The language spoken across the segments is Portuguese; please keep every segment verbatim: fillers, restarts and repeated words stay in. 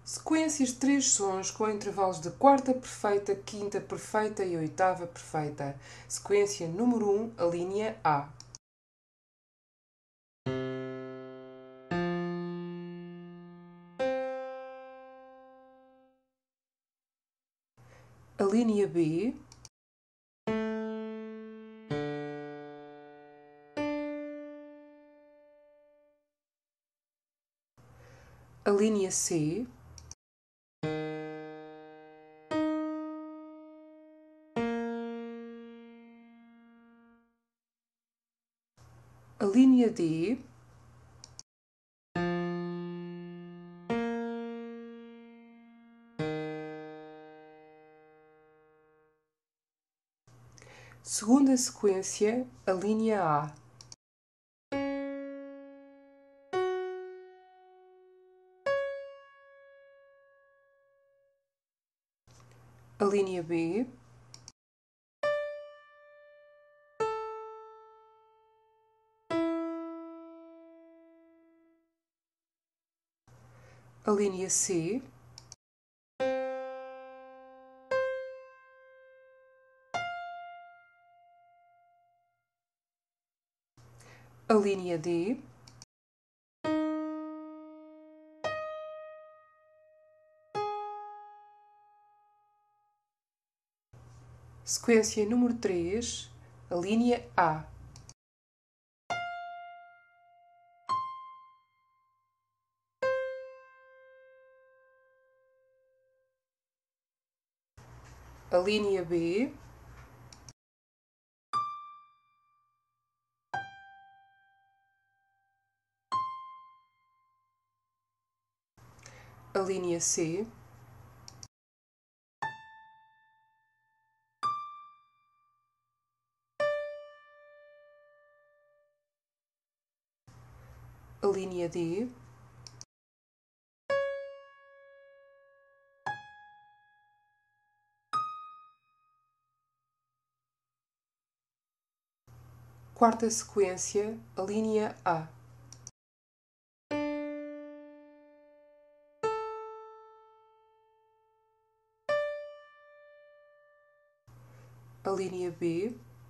Sequências de três sons com intervalos de quarta perfeita, quinta perfeita e oitava perfeita. Sequência número um, a linha A. A linha B. A linha C. A linha D. Segunda sequência, a linha A. A linha B. A linha C. A linha D. Sequência número três, a linha A. A linha B. A linha C. A linha D. Quarta sequência, a linha A. A linha B.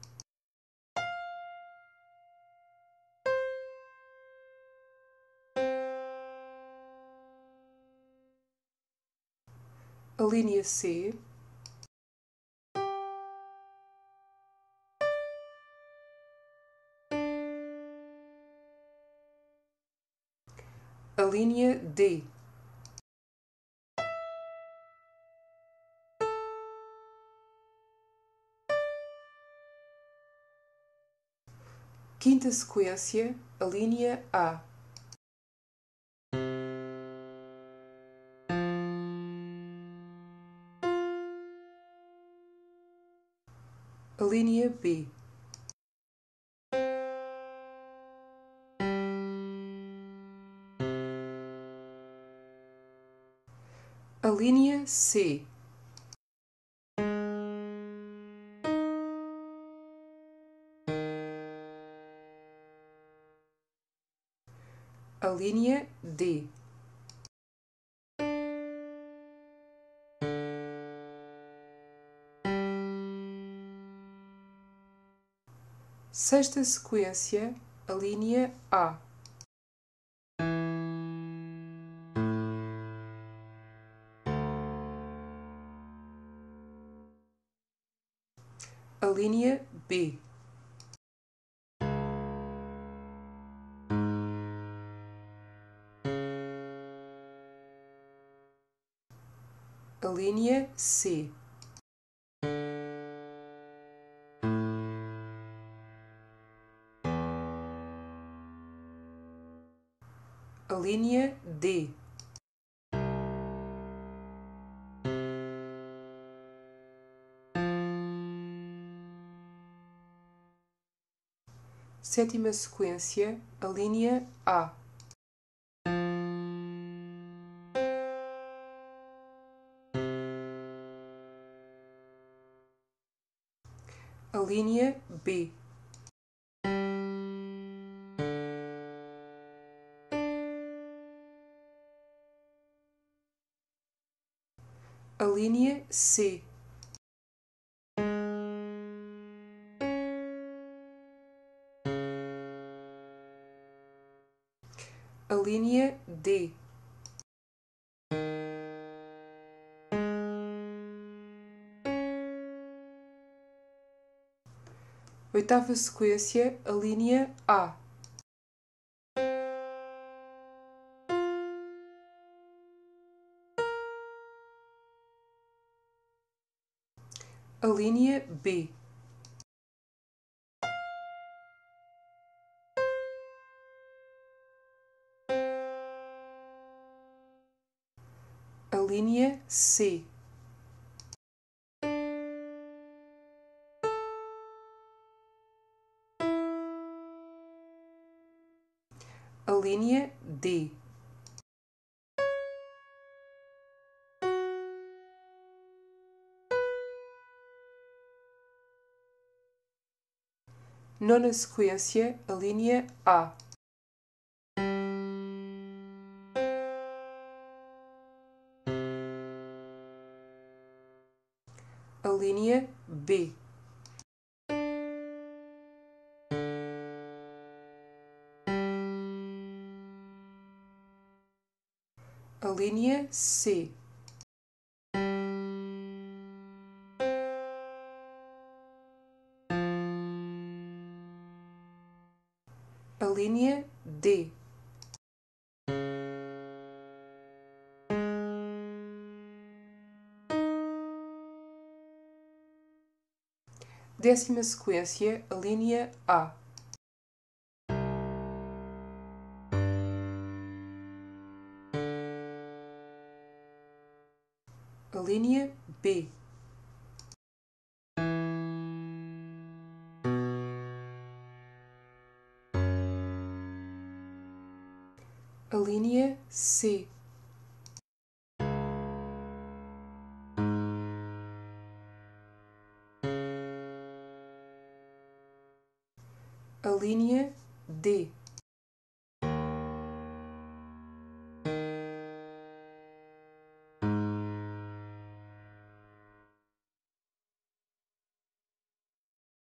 A linha C. A linha D. Quinta sequência, a linha A. A linha B. A linha C. A linha D. Sexta sequência, a linha A. A linha B. A linha C. A linha D. Sétima sequência, a linha A. A linha B. A linha C. A linha D. Oitava sequência, a linha A. A linha B. A linha C. A linha D. Nona sequência, a linha A. A linha B. A linha C. A linha D. Décima sequência, a linha A. A linha B. A linha C. A linha D.